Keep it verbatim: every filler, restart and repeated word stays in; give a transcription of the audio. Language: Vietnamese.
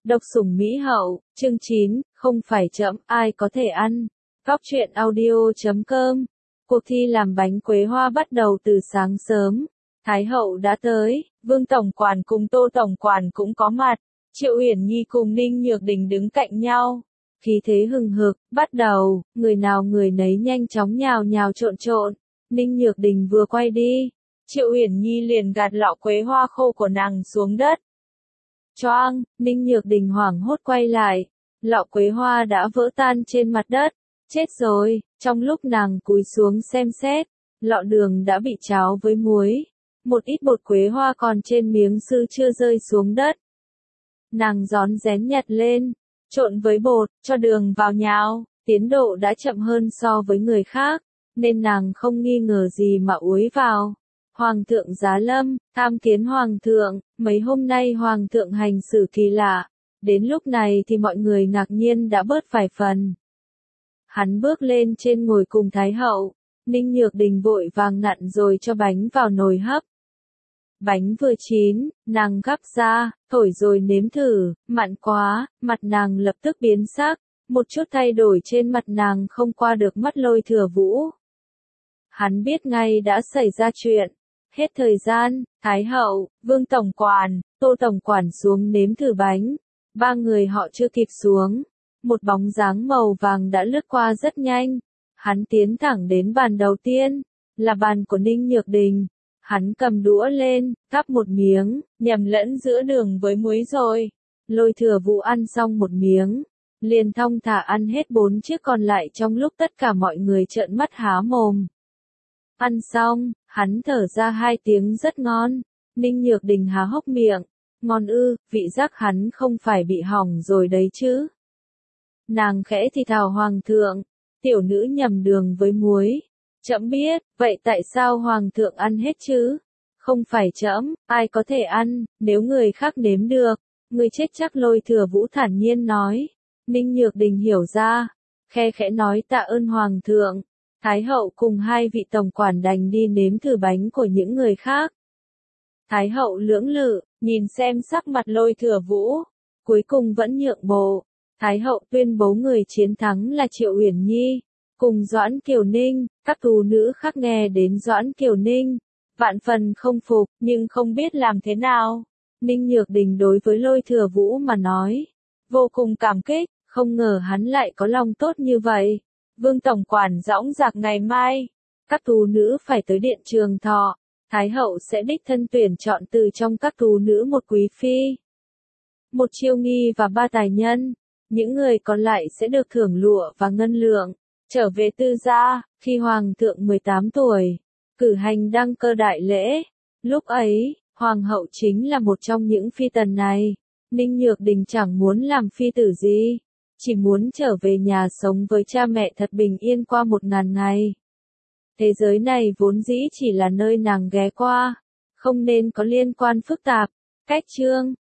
Độc sủng Mỹ hậu, chương chín, không phải trẫm, ai có thể ăn. Góc truyện audio chấm com. Cuộc thi làm bánh quế hoa bắt đầu từ sáng sớm. Thái hậu đã tới, Vương tổng quản cùng Tô tổng quản cũng có mặt. Triệu Uyển Nhi cùng Ninh Nhược Đình đứng cạnh nhau. Khí thế hừng hực, bắt đầu, người nào người nấy nhanh chóng nhào nhào trộn trộn. Ninh Nhược Đình vừa quay đi, Triệu Uyển Nhi liền gạt lọ quế hoa khô của nàng xuống đất. Choang, Ninh Nhược Đình hoảng hốt quay lại, lọ quế hoa đã vỡ tan trên mặt đất. Chết rồi, trong lúc nàng cúi xuống xem xét, lọ đường đã bị cháo với muối. Một ít bột quế hoa còn trên miếng sư chưa rơi xuống đất. Nàng rón rén nhặt lên, trộn với bột, cho đường vào nhào, tiến độ đã chậm hơn so với người khác, nên nàng không nghi ngờ gì mà úi vào. Hoàng thượng giá lâm, tham kiến hoàng thượng, mấy hôm nay hoàng thượng hành xử kỳ lạ, đến lúc này thì mọi người ngạc nhiên đã bớt vài phần. Hắn bước lên trên ngồi cùng Thái hậu, Ninh Nhược Đình vội vàng nặn rồi cho bánh vào nồi hấp. Bánh vừa chín, nàng gắp ra, thổi rồi nếm thử, mặn quá, mặt nàng lập tức biến sắc, một chút thay đổi trên mặt nàng không qua được mắt Lôi Thừa Vũ. Hắn biết ngay đã xảy ra chuyện. Hết thời gian, Thái hậu, Vương tổng quản, Tô tổng quản xuống nếm thử bánh. Ba người họ chưa kịp xuống, một bóng dáng màu vàng đã lướt qua rất nhanh. Hắn tiến thẳng đến bàn đầu tiên, là bàn của Ninh Nhược Đình. Hắn cầm đũa lên, cắp một miếng, nhầm lẫn giữa đường với muối rồi. Lôi Thừa Vũ ăn xong một miếng, liền thong thả ăn hết bốn chiếc còn lại trong lúc tất cả mọi người trợn mắt há mồm. Ăn xong, hắn thở ra hai tiếng rất ngon. Ninh Nhược Đình há hốc miệng. Ngon ư, vị giác hắn không phải bị hỏng rồi đấy chứ. Nàng khẽ thì thào hoàng thượng, tiểu nữ nhầm đường với muối. Trẫm biết, vậy tại sao hoàng thượng ăn hết chứ? Không phải trẫm, ai có thể ăn, nếu người khác nếm được, người chết chắc. Lôi Thừa Vũ thản nhiên nói. Ninh Nhược Đình hiểu ra, khe khẽ nói tạ ơn hoàng thượng. Thái hậu cùng hai vị tổng quản đành đi nếm thử bánh của những người khác. Thái hậu lưỡng lự, nhìn xem sắc mặt Lôi Thừa Vũ, cuối cùng vẫn nhượng bộ. Thái hậu tuyên bố người chiến thắng là Triệu Uyển Nhi, cùng Doãn Kiều Ninh. Các tú nữ khác nghe đến Doãn Kiều Ninh, vạn phần không phục, nhưng không biết làm thế nào. Ninh Nhược Đình đối với Lôi Thừa Vũ mà nói, vô cùng cảm kích, không ngờ hắn lại có lòng tốt như vậy. Vương tổng quản dõng dạc ngày mai, các tú nữ phải tới điện Trường Thọ, Thái hậu sẽ đích thân tuyển chọn từ trong các tú nữ một quý phi, một chiêu nghi và ba tài nhân. Những người còn lại sẽ được thưởng lụa và ngân lượng. Trở về tư gia, khi hoàng thượng mười tám tuổi, cử hành đăng cơ đại lễ. Lúc ấy, hoàng hậu chính là một trong những phi tần này. Ninh Nhược Đình chẳng muốn làm phi tử gì, chỉ muốn trở về nhà sống với cha mẹ thật bình yên qua một ngàn ngày. Thế giới này vốn dĩ chỉ là nơi nàng ghé qua, không nên có liên quan phức tạp. Cách chương